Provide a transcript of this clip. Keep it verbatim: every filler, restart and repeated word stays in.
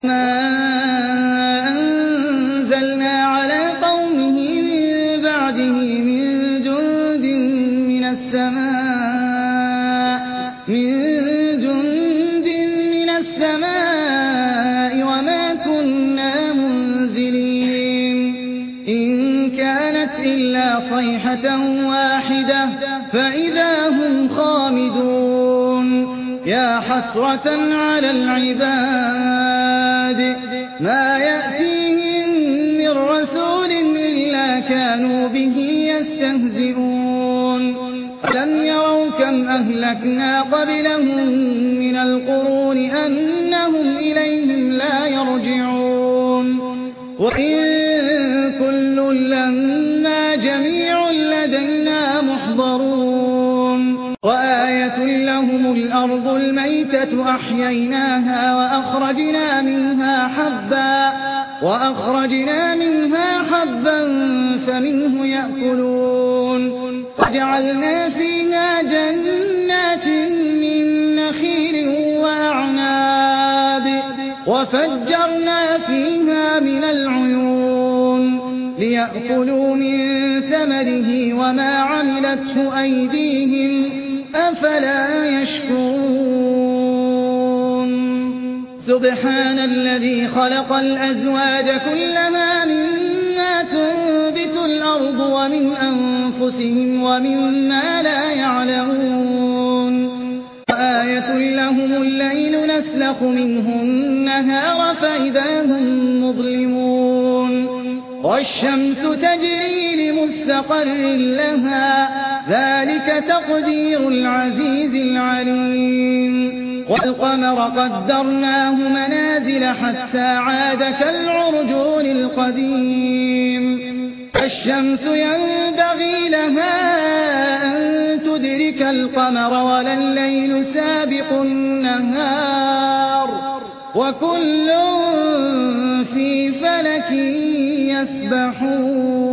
وما أنزلنا على قومه من بعده من جند من السماء من جند من السماء وما كنا منزلين إن كانت إلا صيحة واحدة فإذا هم خامدون يا حسرة على العباد ما يأتيهم من رسول إلا كانوا به يستهزئون ألم يروا كم أهلكنا قبلهم من القرون أنهم إليهم لا يرجعون وإن كل لما جميع لدينا محضرون وآية لهم الأرض الميتة أحييناها وأخرجنا منها حبا وأخرجنا منها حبا فمنه يأكلون وجعلنا فيها جنات من نخيل وأعناب وفجرنا فيها من العيون ليأكلوا من ثمره وما عملته أيديهم أفلا يشكرون سبحان الذي خلق الأزواج كلها مما تنبت الأرض ومن أنفسهم ومما لا يعلمون وآية لهم الليل نسلخ منه النهار فإذا هم مظلمون والشمس تجري لمستقر لها ذلك تقدير العزيز العليم والقمر قدرناه منازل حتى عاد كالعرجون القديم الشمس ينبغي لها أن تدرك القمر ولا الليل سابق النهار وكل في فلك يسبحون